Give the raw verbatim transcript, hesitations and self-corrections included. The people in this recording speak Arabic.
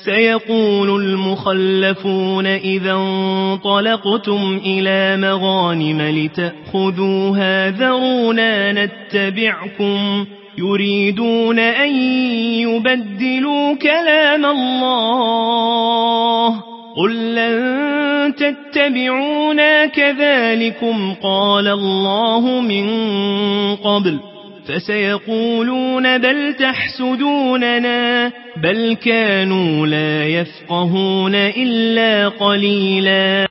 سيقول المخلفون إذا انطلقتم إلى مغانم لتأخذوها ذرونا نتبعكم يريدون أن يبدلوا كلام الله قل لن تتبعونا كذلكم قال الله من قبل فسيقولون بل تحسدوننا بل كانوا لا يفقهون إلا قليلا.